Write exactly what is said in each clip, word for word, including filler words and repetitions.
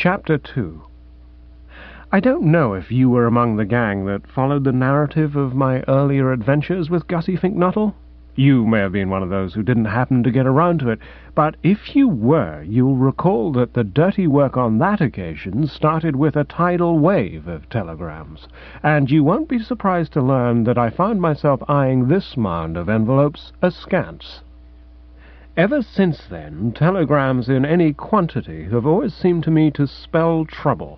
Chapter two. I don't know if you were among the gang that followed the narrative of my earlier adventures with Gussie Fink-Nuttall. You may have been one of those who didn't happen to get around to it, but if you were, you'll recall that the dirty work on that occasion started with a tidal wave of telegrams, and you won't be surprised to learn that I found myself eyeing this mound of envelopes askance. Ever since then, telegrams in any quantity have always seemed to me to spell trouble.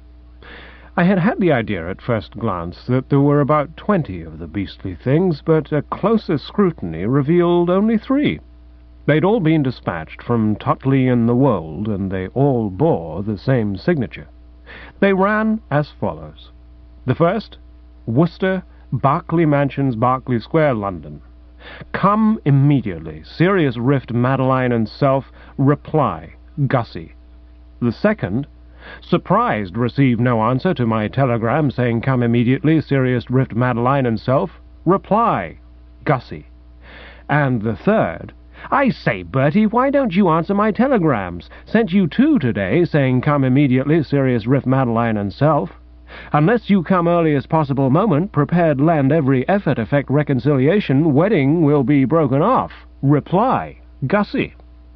I had had the idea at first glance that there were about twenty of the beastly things, but a closer scrutiny revealed only three. They'd all been dispatched from Totley in the Wold, and they all bore the same signature. They ran as follows. The first, Worcester, Berkeley Mansions, Berkeley Square, London. Come immediately. Serious rift, Madeline and self. Reply, Gussie. The second, surprised received no answer to my telegram saying come immediately, serious rift, Madeline and self. Reply, Gussie. And the third, I say, Bertie, why don't you answer my telegrams? Sent you two today saying come immediately, serious rift, Madeline and self. Unless you come earliest possible moment, prepared lend every effort effect reconciliation, wedding will be broken off. Reply, Gussie.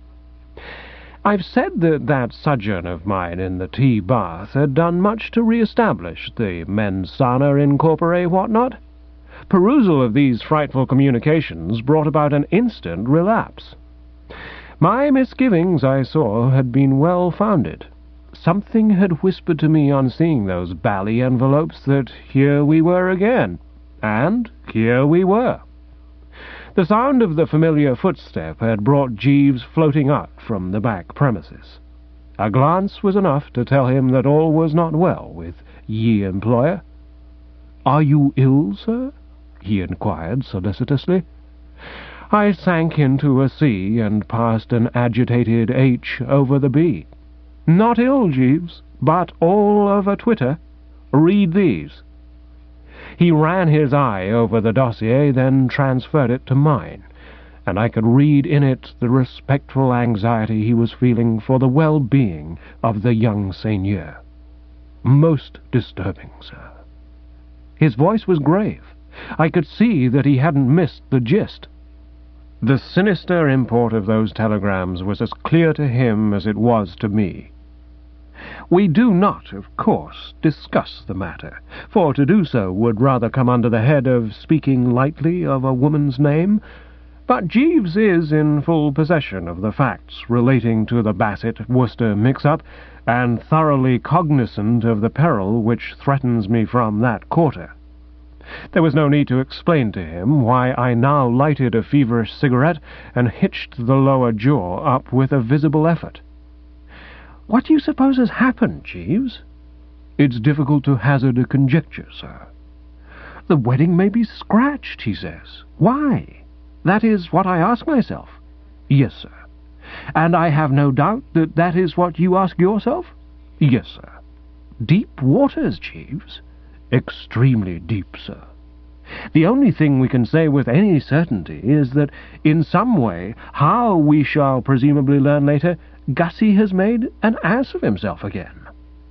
I've said that that sojourn of mine in the tea bath had done much to re-establish the mens sana in corpore whatnot. Perusal of these frightful communications brought about an instant relapse. My misgivings, I saw, had been well founded. Something had whispered to me on seeing those bally envelopes that here we were again, and here we were. The sound of the familiar footstep had brought Jeeves floating out from the back premises. A glance was enough to tell him that all was not well with ye employer. "Are you ill, sir?" he inquired solicitously. I sank into a C and passed an agitated H over the B. "Not ill, Jeeves, but all of a twitter. Read these." He ran his eye over the dossier, then transferred it to mine, and I could read in it the respectful anxiety he was feeling for the well-being of the young seigneur. "Most disturbing, sir." His voice was grave. I could see that he hadn't missed the gist. The sinister import of those telegrams was as clear to him as it was to me. We do not, of course, discuss the matter, for to do so would rather come under the head of speaking lightly of a woman's name, but Jeeves is in full possession of the facts relating to the Bassett-Worcester mix-up, and thoroughly cognizant of the peril which threatens me from that quarter. There was no need to explain to him why I now lighted a feverish cigarette and hitched the lower jaw up with a visible effort. "What do you suppose has happened, Jeeves?" "It's difficult to hazard a conjecture, sir." "The wedding may be scratched," he says. "Why? That is what I ask myself." "Yes, sir." "And I have no doubt that that is what you ask yourself?" "Yes, sir." "Deep waters, Jeeves." "Extremely deep, sir." "The only thing we can say with any certainty is that, in some way, how we shall presumably learn later, Gussie has made an ass of himself again."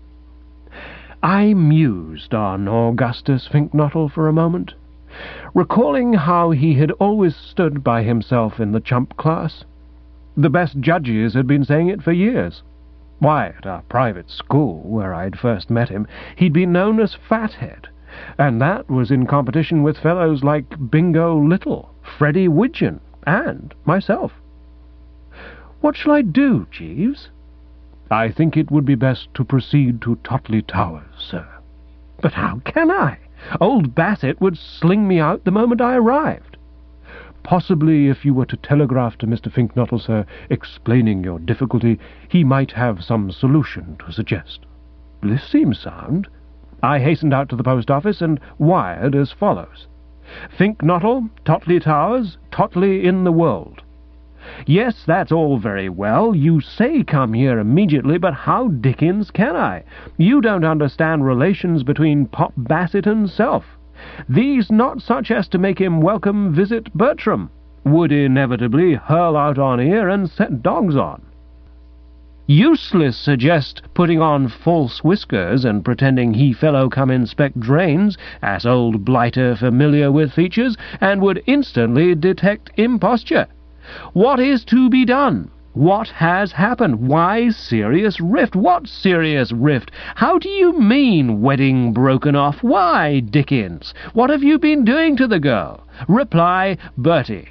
I mused on Augustus Fink-Nuttall for a moment, recalling how he had always stood by himself in the chump class. The best judges had been saying it for years. Why, at our private school, where I'd first met him, he'd been known as Fathead, and that was in competition with fellows like Bingo Little, Freddie Widgeon, and myself. "What shall I do, Jeeves?" "I think it would be best to proceed to Totley Towers, sir." "But how can I? Old Bassett would sling me out the moment I arrived." "Possibly if you were to telegraph to Mister Fink-Nuttall, sir, explaining your difficulty, he might have some solution to suggest." This seems sound. I hastened out to the post office and wired as follows. "Fink-Nuttall, Totley Towers, Totley in the Wold. Yes, that's all very well. You say come here immediately, but how dickens can I? You don't understand relations between Pop Bassett and self. These not such as to make him welcome visit Bertram. Would inevitably hurl out on ear and set dogs on." Useless suggest putting on false whiskers and pretending he fellow come inspect drains, as old blighter familiar with features, and would instantly detect imposture. What is to be done? What has happened? Why serious rift? What serious rift? How do you mean wedding broken off? Why, Dickens? What have you been doing to the girl? Reply, Bertie.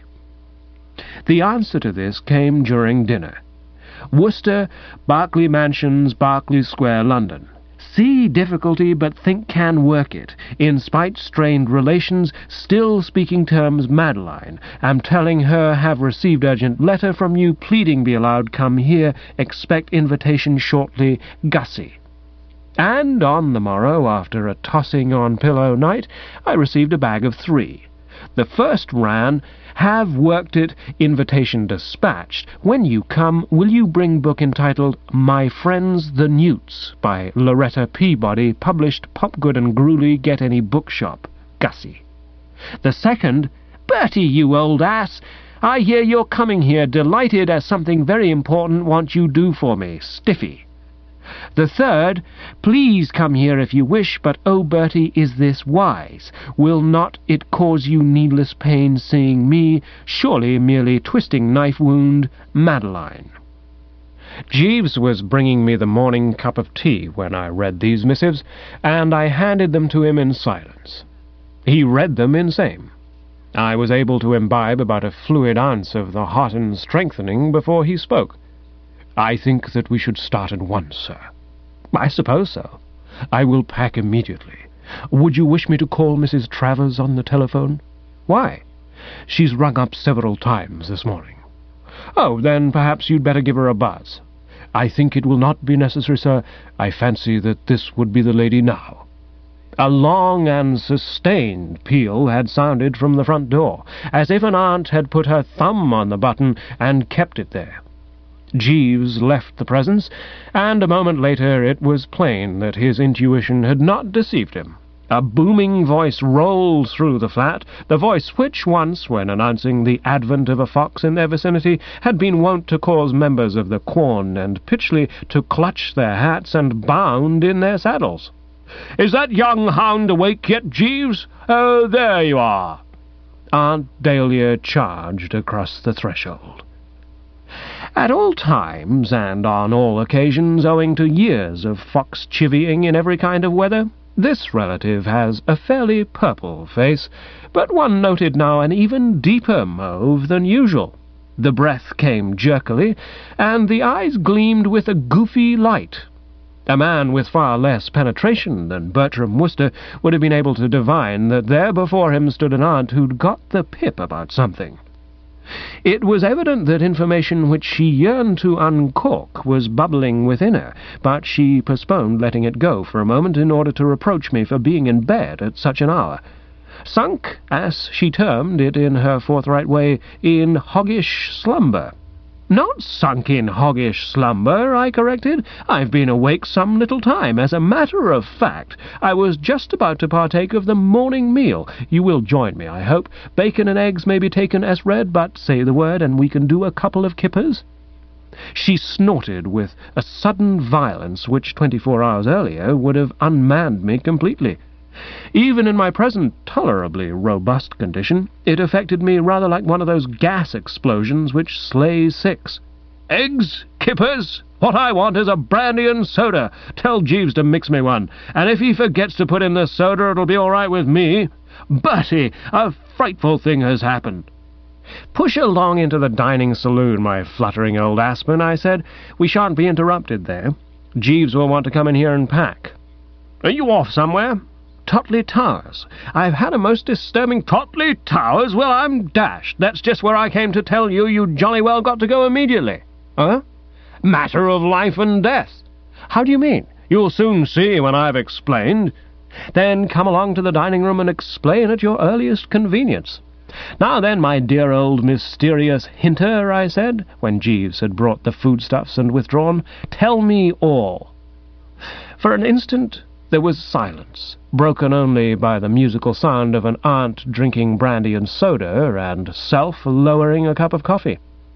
The answer to this came during dinner. Worcester, Berkeley Mansions, Berkeley Square, London. See difficulty, but think can work it. In spite strained relations, still speaking terms Madeline. Am telling her have received urgent letter from you, pleading be allowed come here, expect invitation shortly, Gussie. And on the morrow, after a tossing on pillow night, I received a bag of three. The first ran, have worked it, invitation dispatched. When you come, will you bring book entitled My Friends the Newts by Loretta Peabody, published Popgood and Grueley, Get Any Bookshop, Gussie. The second, Bertie, you old ass, I hear you're coming here, delighted as something very important want you do for me, Stiffy. The third, please come here if you wish, but oh, Bertie, is this wise? Will not it cause you needless pain seeing me, surely merely twisting knife wound, Madeline. Jeeves was bringing me the morning cup of tea when I read these missives, and I handed them to him in silence. He read them in same. I was able to imbibe about a fluid ounce of the hot and strengthening before he spoke. I think that we should start at once, sir. I suppose so. I will pack immediately. Would you wish me to call Missus Travers on the telephone? Why? She's rung up several times this morning. Oh, then perhaps you'd better give her a buzz. I think it will not be necessary, sir. I fancy that this would be the lady now. A long and sustained peal had sounded from the front door, as if an aunt had put her thumb on the button and kept it there. Jeeves left the presence, and a moment later it was plain that his intuition had not deceived him. A booming voice rolled through the flat, the voice which once, when announcing the advent of a fox in their vicinity, had been wont to cause members of the Quorn and Pytchley to clutch their hats and bound in their saddles. "Is that young hound awake yet, Jeeves? Oh, there you are!" Aunt Dahlia charged across the threshold. At all times, and on all occasions, owing to years of fox-chivying in every kind of weather, this relative has a fairly purple face, but one noted now an even deeper mauve than usual. The breath came jerkily, and the eyes gleamed with a goofy light. A man with far less penetration than Bertram Wooster would have been able to divine that there before him stood an aunt who'd got the pip about something. It was evident that information which she yearned to uncork was bubbling within her, but she postponed letting it go for a moment in order to reproach me for being in bed at such an hour. Sunk, as she termed it in her forthright way, in hoggish slumber. "Not sunk in hoggish slumber," I corrected. "I've been awake some little time. As a matter of fact, I was just about to partake of the morning meal. You will join me, I hope. Bacon and eggs may be taken as read, but say the word and we can do a couple of kippers." She snorted with a sudden violence which twenty-four hours earlier would have unmanned me completely. Even in my present tolerably robust condition, it affected me rather like one of those gas explosions which slay six. "Eggs? Kippers? What I want is a brandy and soda. Tell Jeeves to mix me one, and if he forgets to put in the soda, it'll be all right with me. Bertie, a frightful thing has happened." "Push along into the dining saloon, my fluttering old aspen," I said. "We shan't be interrupted there. Jeeves will want to come in here and pack." "Are you off somewhere?" "Totley Towers. I've had a most disturbing—" "Totley Towers? Well, I'm dashed. That's just where I came to tell you you jolly well got to go immediately." "Huh? Matter of life and death." "How do you mean?" "You'll soon see when I've explained." "Then come along to the dining-room and explain at your earliest convenience." "Now then, my dear old mysterious hinter," I said, when Jeeves had brought the foodstuffs and withdrawn, "tell me all." For an instant there was silence, broken only by the musical sound of an aunt drinking brandy and soda, and self lowering a cup of coffee.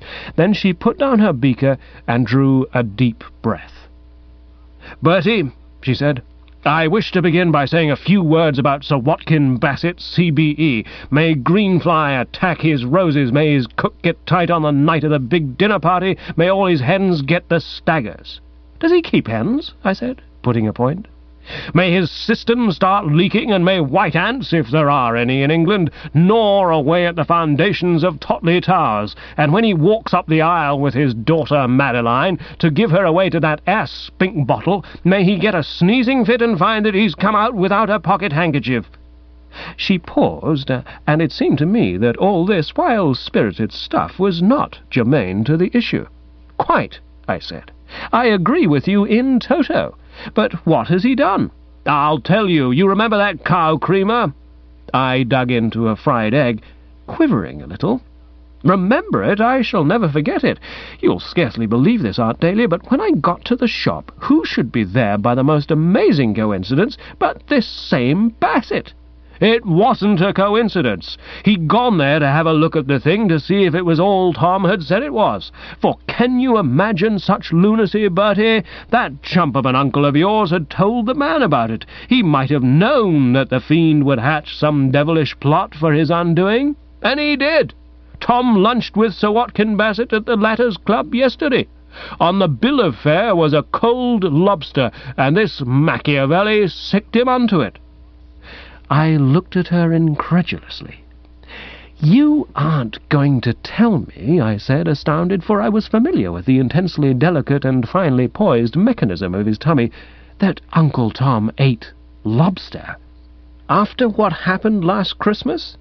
Then she put down her beaker and drew a deep breath. "Bertie," she said, "I wish to begin by saying a few words about Sir Watkin Bassett, C B E. May Greenfly attack his roses, may his cook get tight on the night of the big dinner party, may all his hens get the staggers." "Does he keep hens?" I said, putting a point. "May his cistern start leaking, and may white ants, if there are any in England, gnaw away at the foundations of Totley Towers, and when he walks up the aisle with his daughter Madeline to give her away to that ass Spink Bottle, may he get a sneezing fit and find that he's come out without a pocket handkerchief." She paused, uh, and it seemed to me that all this, while spirited stuff, was not germane to the issue. "Quite," I said. "I agree with you in toto. But what has he done?" "I'll tell you. You remember that cow creamer?" I dug into a fried egg, quivering a little. "Remember it? I shall never forget it. You'll scarcely believe this, Aunt Dahlia, but when I got to the shop, who should be there by the most amazing coincidence but this same Bassett? It wasn't a coincidence. He'd gone there to have a look at the thing to see if it was all Tom had said it was. For can you imagine such lunacy, Bertie? That chump of an uncle of yours had told the man about it. He might have known that the fiend would hatch some devilish plot for his undoing. And he did. Tom lunched with Sir Watkin Bassett at the latter's club yesterday. On the bill of fare was a cold lobster, and this Machiavelli sicked him unto it." I looked at her incredulously. "You aren't going to tell me," I said, astounded, for I was familiar with the intensely delicate and finely poised mechanism of his tummy, "that Uncle Tom ate lobster? After what happened last Christmas?"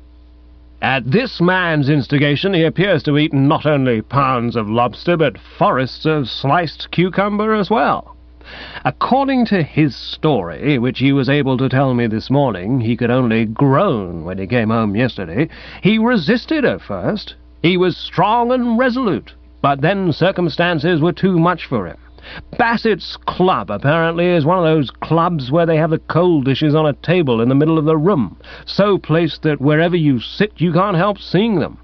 "At this man's instigation he appears to eat not only pounds of lobster, but forests of sliced cucumber as well. According to his story, which he was able to tell me this morning, he could only groan when he came home yesterday. He resisted at first. He was strong and resolute, but then circumstances were too much for him. Bassett's club, apparently, is one of those clubs where they have the cold dishes on a table in the middle of the room, so placed that wherever you sit you can't help seeing them."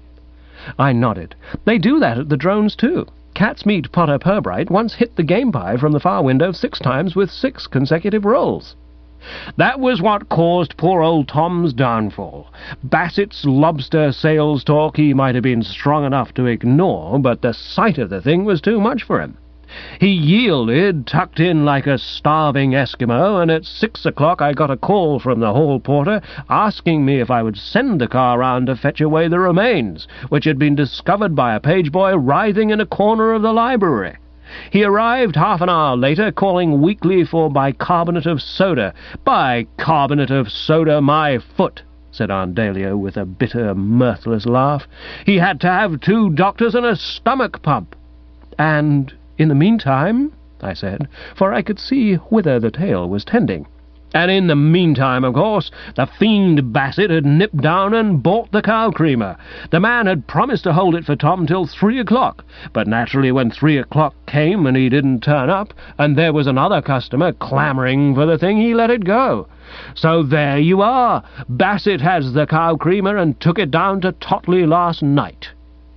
I nodded. "They do that at the Drones, too. Catsmeat Potter Purbright once hit the game pie from the far window six times with six consecutive rolls." "That was what caused poor old Tom's downfall. Bassett's lobster sales talk he might have been strong enough to ignore, but the sight of the thing was too much for him. He yielded, tucked in like a starving Eskimo, and at six o'clock I got a call from the hall porter asking me if I would send the car round to fetch away the remains, which had been discovered by a page boy writhing in a corner of the library. He arrived half an hour later, calling weakly for bicarbonate of soda. Bicarbonate of soda, my foot!" said Aunt Dahlia with a bitter, mirthless laugh. "He had to have two doctors and a stomach pump." "And in the meantime," I said, for I could see whither the tale was tending. "And in the meantime, of course, the fiend Bassett had nipped down and bought the cow creamer. The man had promised to hold it for Tom till three o'clock, but naturally when three o'clock came and he didn't turn up, and there was another customer clamouring for the thing, he let it go. So there you are. Bassett has the cow creamer and took it down to Totley last night."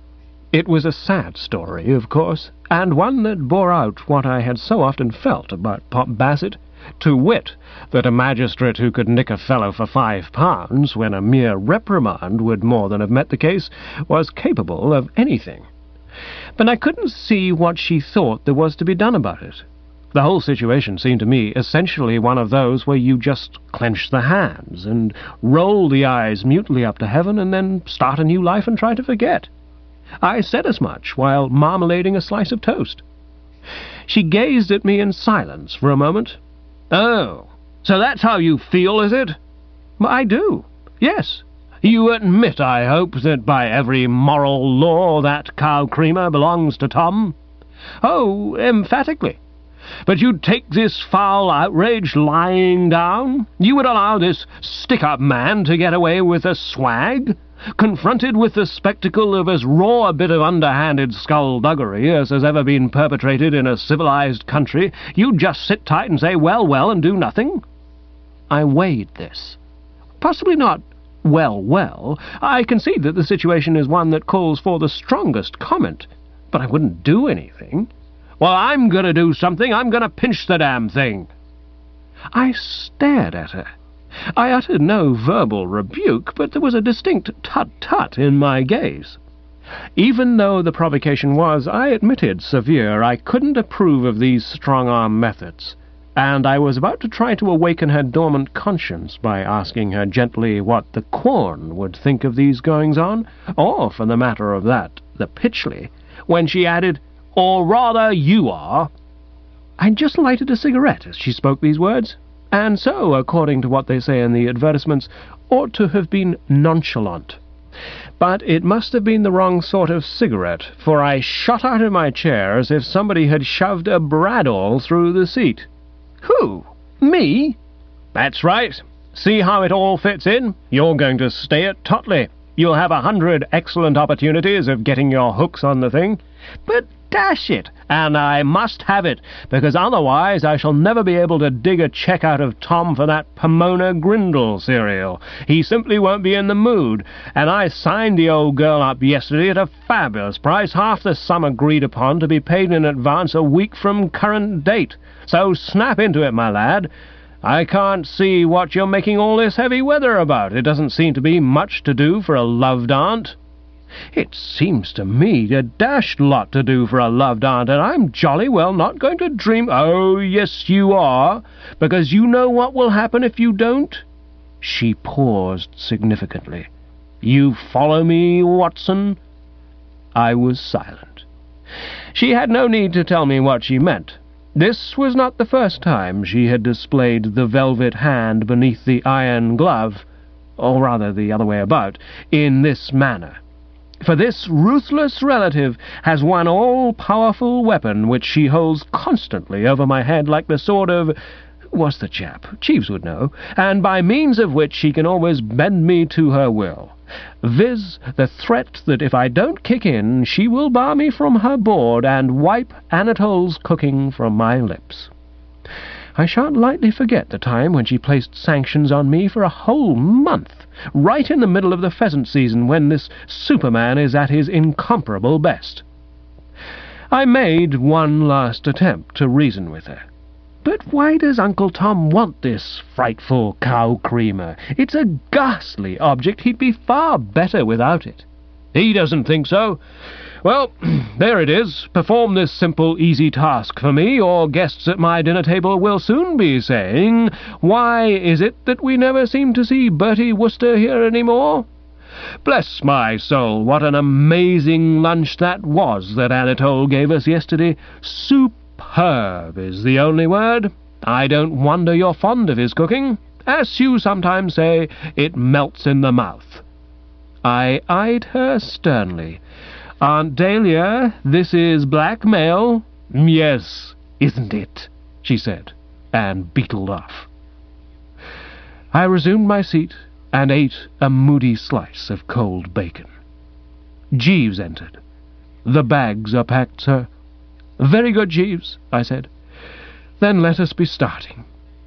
It was a sad story, of course, and one that bore out what I had so often felt about Pop Bassett, to wit, that a magistrate who could nick a fellow for five pounds, when a mere reprimand would more than have met the case, was capable of anything. But I couldn't see what she thought there was to be done about it. The whole situation seemed to me essentially one of those where you just clench the hands and roll the eyes mutely up to heaven and then start a new life and try to forget. I said as much while marmalading a slice of toast. She gazed at me in silence for a moment. "Oh, so that's how you feel, is it?" "I do, yes." "You admit, I hope, that by every moral law that cow creamer belongs to Tom?" "Oh, emphatically." "But you'd take this foul outrage lying down? You would allow this stick-up man to get away with a swag? Confronted with the spectacle of as raw a bit of underhanded skullduggery as has ever been perpetrated in a civilized country, you'd just sit tight and say, well, well, and do nothing?" I weighed this. Possibly not well, well. I concede that the situation is one that calls for the strongest comment. But I wouldn't do anything. Well, I'm going to do something. I'm going to pinch the damn thing. I stared at her. I uttered no verbal rebuke, but there was a distinct tut-tut in my gaze. Even though the provocation was, I admitted, severe, I couldn't approve of these strong-arm methods, and I was about to try to awaken her dormant conscience by asking her gently what the Quorn would think of these goings-on, or, for the matter of that, the Pytchley, when she added, "Or rather you are." I'd just lighted a cigarette as she spoke these words, and so, according to what they say in the advertisements, ought to have been nonchalant. But it must have been the wrong sort of cigarette, for I shot out of my chair as if somebody had shoved a bradawl through the seat. "Who? Me?" "That's right. See how it all fits in? You're going to stay at Totley. You'll have a hundred excellent opportunities of getting your hooks on the thing. But dash it, and I must have it, because otherwise I shall never be able to dig a cheque out of Tom for that Pomona Grindle cereal. He simply won't be in the mood, and I signed the old girl up yesterday at a fabulous price, half the sum agreed upon to be paid in advance a week from current date. So snap into it, my lad. I can't see what you're making all this heavy weather about. It doesn't seem to be much to do for a loved aunt." "It seems to me a dashed lot to do for a loved aunt, and I'm jolly well not going to dream—" "Oh, yes, you are, because you know what will happen if you don't." She paused significantly. "You follow me, Watson?" I was silent. She had no need to tell me what she meant. This was not the first time she had displayed the velvet hand beneath the iron glove, or rather the other way about, in this manner. For this ruthless relative has one all-powerful weapon which she holds constantly over my head like the sword of— what's the chap? Jeeves would know, and by means of which she can always bend me to her will, viz. the threat that if I don't kick in, she will bar me from her board and wipe Anatole's cooking from my lips. I shan't lightly forget the time when she placed sanctions on me for a whole month, right in the middle of the pheasant season, when this Superman is at his incomparable best. I made one last attempt to reason with her. "But why does Uncle Tom want this frightful cow-creamer? It's a ghastly object. He'd be far better without it." "He doesn't think so. Well, there it is. Perform this simple, easy task for me, or guests at my dinner table will soon be saying, 'Why is it that we never seem to see Bertie Wooster here any more?' Bless my soul, what an amazing lunch that was that Anatole gave us yesterday. Superb is the only word. I don't wonder you're fond of his cooking. As you sometimes say, it melts in the mouth." I eyed her sternly. "Aunt Dahlia, this is blackmail." "Yes, isn't it?" she said, and beetled off. I resumed my seat and ate a moody slice of cold bacon. Jeeves entered. "The bags are packed, sir." "Very good, Jeeves," I said. "Then let us be starting."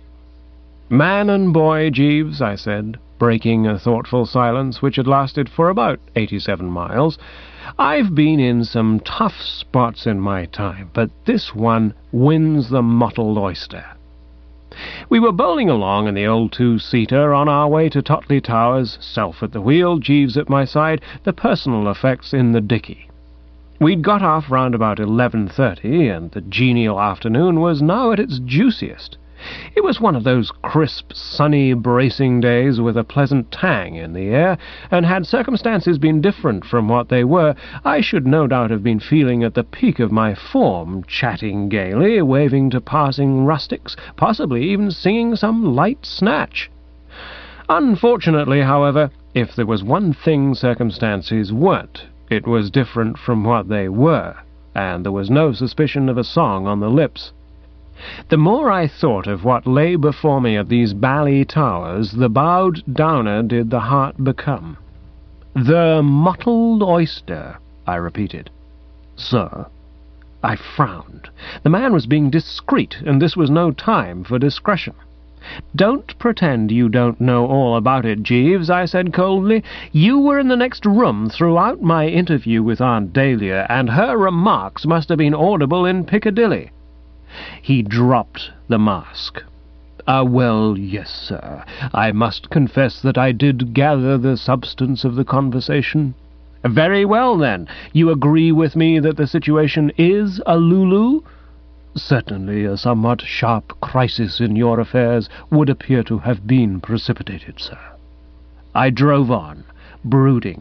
"Man and boy, Jeeves," I said, breaking a thoughtful silence which had lasted for about eighty-seven miles, "I've been in some tough spots in my time, but this one wins the mottled oyster." We were bowling along in the old two-seater on our way to Totley Towers, self at the wheel, Jeeves at my side, the personal effects in the dicky. We'd got off round about eleven thirty, and the genial afternoon was now at its juiciest. It was one of those crisp, sunny, bracing days with a pleasant tang in the air, and had circumstances been different from what they were, I should no doubt have been feeling at the peak of my form, chatting gaily, waving to passing rustics, possibly even singing some light snatch. Unfortunately, however, if there was one thing circumstances weren't, it was different from what they were, and there was no suspicion of a song on the lips. The more I thought of what lay before me at these bally towers, the bowed downer did the heart become. "The mottled oyster," I repeated. "Sir?" I frowned. The man was being discreet, and this was no time for discretion. "Don't pretend you don't know all about it, Jeeves," I said coldly. "You were in the next room throughout my interview with Aunt Dahlia, and her remarks must have been audible in Piccadilly." He dropped the mask. "Ah, well, yes, sir. I must confess that I did gather the substance of the conversation." "Very well, then. You agree with me that the situation is a lulu?" "Certainly a somewhat sharp crisis in your affairs would appear to have been precipitated, sir." I drove on, brooding.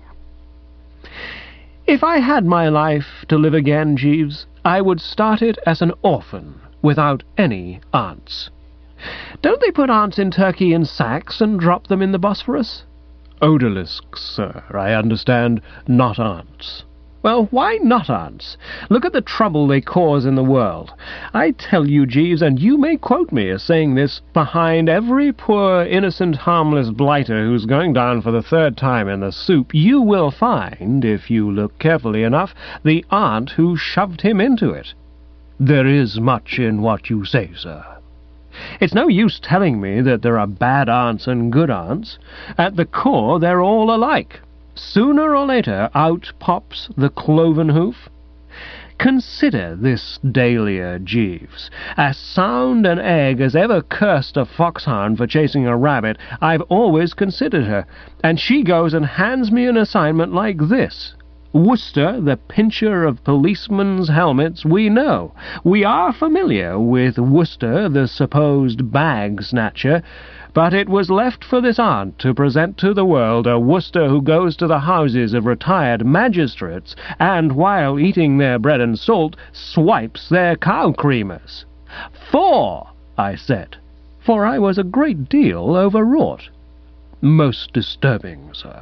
If I had my life to live again, Jeeves, I would start it as an orphan, without any aunts. Don't they put aunts in Turkey in sacks and drop them in the Bosphorus? Odalisques, sir, I understand, not aunts. Well, why not aunts? Look at the trouble they cause in the world. I tell you, Jeeves, and you may quote me as saying this, behind every poor, innocent, harmless blighter who's going down for the third time in the soup, you will find, if you look carefully enough, the aunt who shoved him into it. There is much in what you say, sir. It's no use telling me that there are bad aunts and good aunts. At the core, they're all alike. Sooner or later, out pops the cloven hoof. Consider this Dahlia, Jeeves. As sound an egg as ever cursed a foxhound for chasing a rabbit, I've always considered her, and she goes and hands me an assignment like this. Worcester, the pincher of policemen's helmets, we know. We are familiar with Worcester, the supposed bag-snatcher, but it was left for this aunt to present to the world a Worcester who goes to the houses of retired magistrates and, while eating their bread and salt, swipes their cow-creamers. Four, I said, for I was a great deal overwrought. Most disturbing, sir.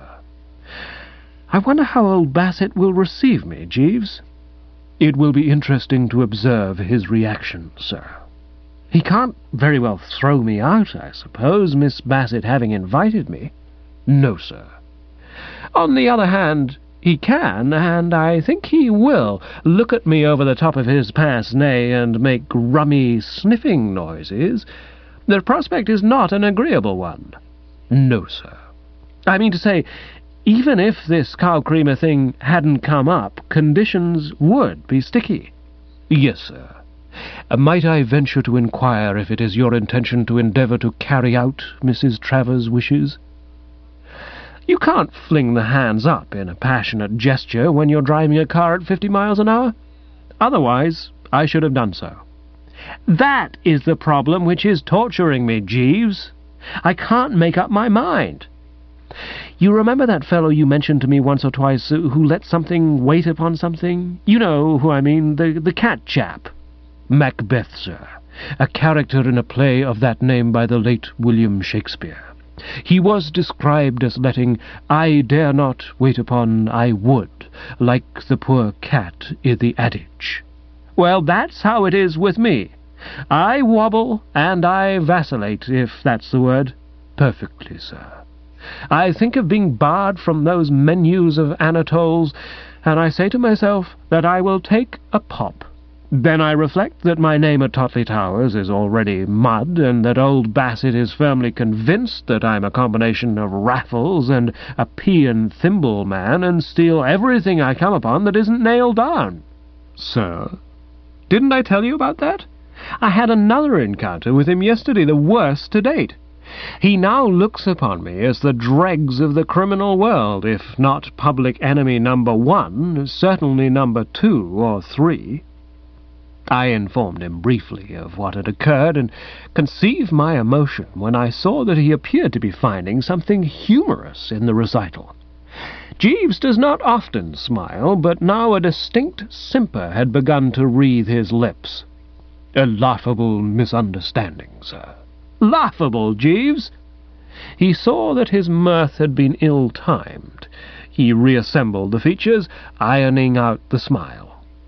I wonder how old Bassett will receive me, Jeeves. It will be interesting to observe his reaction, sir. He can't very well throw me out, I suppose, Miss Bassett having invited me. No, sir. On the other hand, he can, and I think he will, look at me over the top of his pince-nez and make rummy sniffing noises. The prospect is not an agreeable one. No, sir. I mean to say, even if this cow-creamer thing hadn't come up, conditions would be sticky. Yes, sir. Uh, might I venture to inquire if it is your intention to endeavour to carry out Missus Travers' wishes? You can't fling the hands up in a passionate gesture when you're driving a car at fifty miles an hour. Otherwise, I should have done so. That is the problem which is torturing me, Jeeves. I can't make up my mind. You remember that fellow you mentioned to me once or twice who let something wait upon something? You know who I mean, the, the cat chap. Macbeth, sir, a character in a play of that name by the late William Shakespeare. He was described as letting I dare not wait upon I would, like the poor cat i' the adage. Well, that's how it is with me. I wobble and I vacillate, if that's the word. Perfectly, sir. I think of being barred from those menus of Anatole's, and I say to myself that I will take a pop. Then I reflect that my name at Totley Towers is already mud, and that old Bassett is firmly convinced that I'm a combination of Raffles and a pea and thimble man, and steal everything I come upon that isn't nailed down. Sir? Didn't I tell you about that? I had another encounter with him yesterday, the worst to date. He now looks upon me as the dregs of the criminal world, if not public enemy number one, certainly number two or three. I informed him briefly of what had occurred, and conceived my emotion when I saw that he appeared to be finding something humorous in the recital. Jeeves does not often smile, but now a distinct simper had begun to wreathe his lips. A laughable misunderstanding, sir. Laughable, Jeeves! He saw that his mirth had been ill-timed. He reassembled the features, ironing out the smile.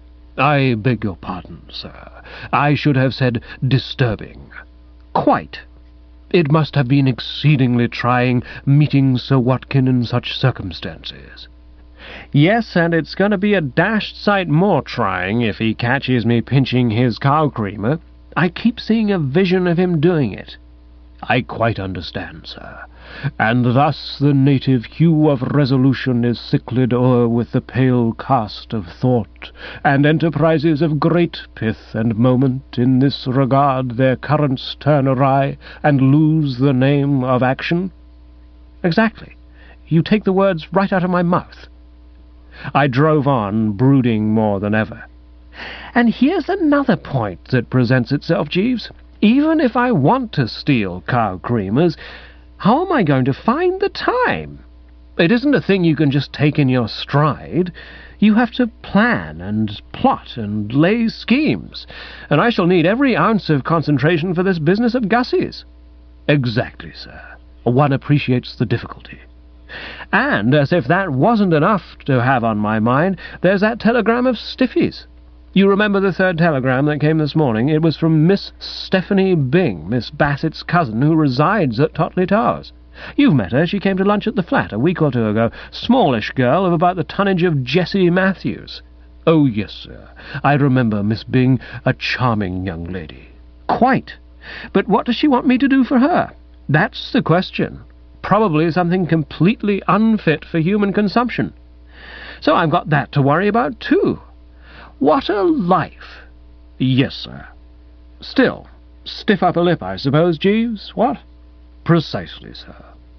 I beg your pardon, sir. I should have said disturbing. Quite. It must have been exceedingly trying meeting Sir Watkin in such circumstances. Yes, and it's going to be a dashed sight more trying if he catches me pinching his cow-creamer. I keep seeing a vision of him doing it. "I quite understand, sir. And thus the native hue of resolution is cickled o'er with the pale cast of thought, and enterprises of great pith and moment in this regard their currents turn awry, and lose the name of action?" "Exactly. You take the words right out of my mouth." I drove on, brooding more than ever. "And here's another point that presents itself, Jeeves. Even if I want to steal cow creamers, how am I going to find the time? It isn't a thing you can just take in your stride. You have to plan and plot and lay schemes, and I shall need every ounce of concentration for this business of Gussie's." "Exactly, sir. One appreciates the difficulty." "And, as if that wasn't enough to have on my mind, there's that telegram of Stiffy's. You remember the third telegram that came this morning? It was from Miss Stephanie Byng, Miss Bassett's cousin, who resides at Totley Towers. You've met her. She came to lunch at the flat a week or two ago. Smallish girl of about the tonnage of Jessie Matthews." "Oh, yes, sir. I remember Miss Byng, a charming young lady." "Quite. But what does she want me to do for her? That's the question. Probably something completely unfit for human consumption. So I've got that to worry about, too. What a life!" "Yes, sir." "Still, stiff upper lip, I suppose, Jeeves, what?" "Precisely, sir."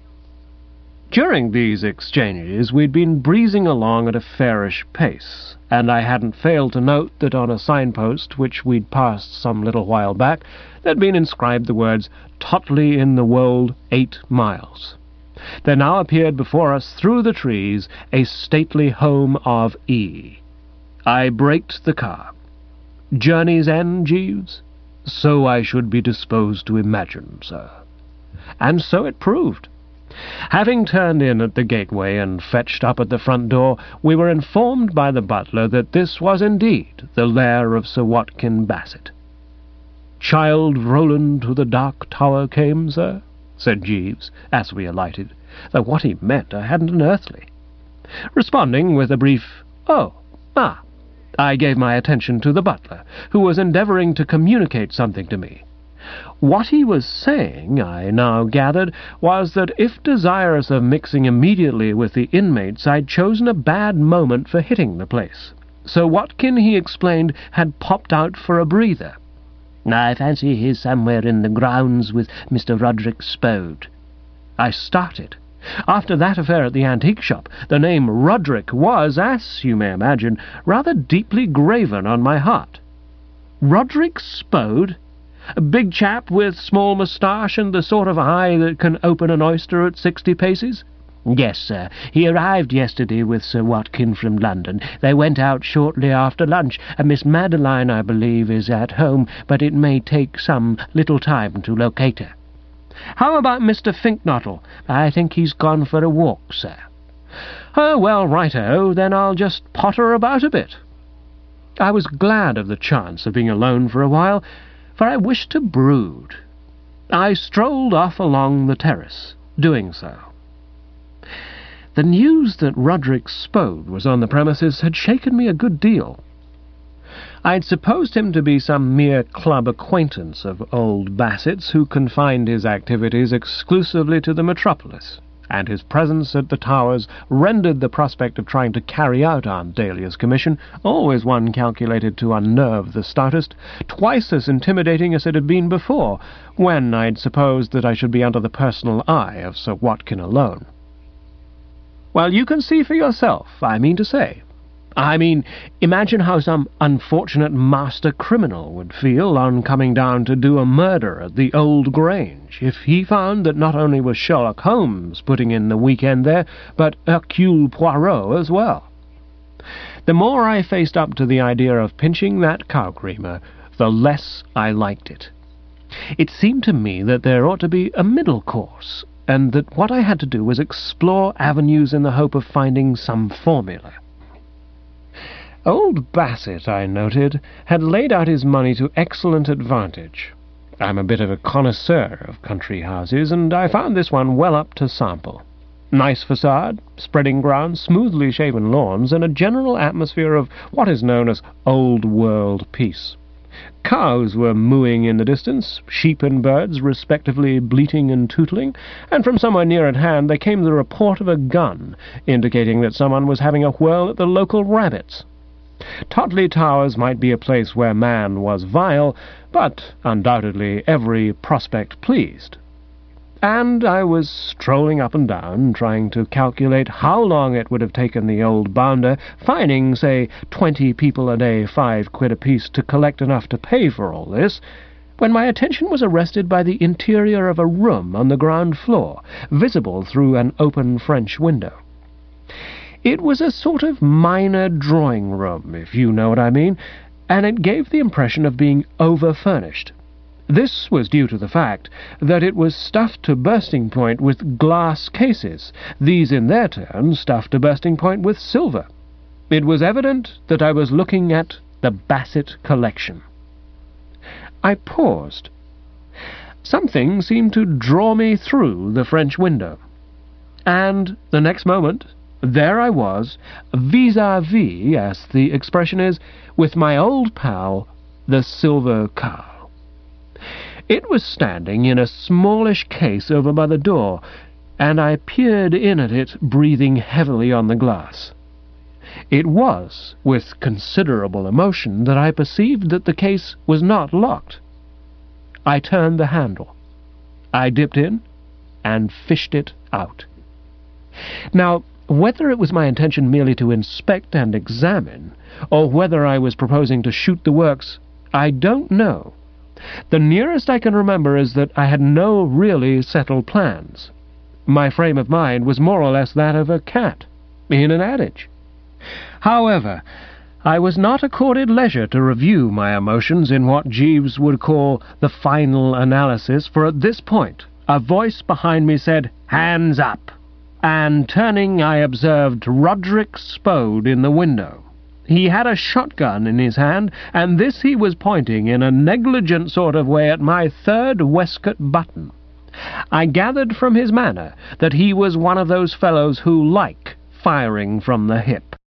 During these exchanges we'd been breezing along at a fairish pace, and I hadn't failed to note that on a signpost which we'd passed some little while back there'd been inscribed the words, "Totley in the Wold, eight miles." There now appeared before us through the trees a stately home of E. I braked the car. Journey's end, Jeeves? So I should be disposed to imagine, sir. And so it proved. Having turned in at the gateway and fetched up at the front door, we were informed by the butler that this was indeed the lair of Sir Watkin Bassett. "Childe Roland to the Dark Tower came, sir?" said Jeeves, as we alighted, though what he meant I hadn't an earthly. Responding with a brief, "Oh, ah," I gave my attention to the butler, who was endeavouring to communicate something to me. What he was saying, I now gathered, was that if desirous of mixing immediately with the inmates, I'd chosen a bad moment for hitting the place. So Watkin, he explained, had popped out for a breather. "I fancy he's somewhere in the grounds with Mister Roderick Spode." I started. After that affair at the antique shop, the name Roderick was, as you may imagine, rather deeply graven on my heart. Roderick Spode? A big chap with small moustache and the sort of eye that can open an oyster at sixty paces? "Yes, sir. He arrived yesterday with Sir Watkin from London. They went out shortly after lunch, and Miss Madeline, I believe, is at home, but it may take some little time to locate her." "How about Mister Finknottle?" "I think he's gone for a walk, sir." "Oh, well, righto, then I'll just potter about a bit." I was glad of the chance of being alone for a while, for I wished to brood. I strolled off along the terrace, doing so. The news that Roderick Spode was on the premises had shaken me a good deal. I'd supposed him to be some mere club acquaintance of old Bassett's who confined his activities exclusively to the metropolis, and his presence at the Towers rendered the prospect of trying to carry out Aunt Dahlia's commission, always one calculated to unnerve the stoutest, twice as intimidating as it had been before, when I'd supposed that I should be under the personal eye of Sir Watkin alone. Well, you can see for yourself, I mean to say. I mean, imagine how some unfortunate master criminal would feel on coming down to do a murder at the Old Grange, if he found that not only was Sherlock Holmes putting in the weekend there, but Hercule Poirot as well. The more I faced up to the idea of pinching that cow creamer, the less I liked it. It seemed to me that there ought to be a middle course, and that what I had to do was explore avenues in the hope of finding some formula. Old Bassett, I noted, had laid out his money to excellent advantage. I'm a bit of a connoisseur of country houses, and I found this one well up to sample. Nice facade, spreading grounds, smoothly shaven lawns, and a general atmosphere of what is known as old-world peace. Cows were mooing in the distance, sheep and birds respectively bleating and tootling, and from somewhere near at hand there came the report of a gun, indicating that someone was having a whirl at the local rabbits. Totley Towers might be a place where man was vile, but undoubtedly every prospect pleased. And I was strolling up and down, trying to calculate how long it would have taken the old bounder, fining, say, twenty people a day five quid apiece, to collect enough to pay for all this, when my attention was arrested by the interior of a room on the ground floor, visible through an open French window. It was a sort of minor drawing-room, if you know what I mean, and it gave the impression of being over-furnished. This was due to the fact that it was stuffed to bursting point with glass cases, these in their turn stuffed to bursting point with silver. It was evident that I was looking at the Bassett collection. I paused. Something seemed to draw me through the French window. And the next moment, there I was, vis-à-vis, as the expression is, with my old pal, the silver cow. It was standing in a smallish case over by the door, and I peered in at it, breathing heavily on the glass. It was with considerable emotion that I perceived that the case was not locked. I turned the handle. I dipped in and fished it out. Now, whether it was my intention merely to inspect and examine, or whether I was proposing to shoot the works, I don't know. The nearest I can remember is that I had no really settled plans. My frame of mind was more or less that of a cat in an adage. However, I was not accorded leisure to review my emotions in what Jeeves would call the final analysis, for at this point a voice behind me said, "Hands up!" and turning I observed Roderick Spode in the window. He had a shotgun in his hand, and this he was pointing in a negligent sort of way at my third waistcoat button. I gathered from his manner that he was one of those fellows who like firing from the hip.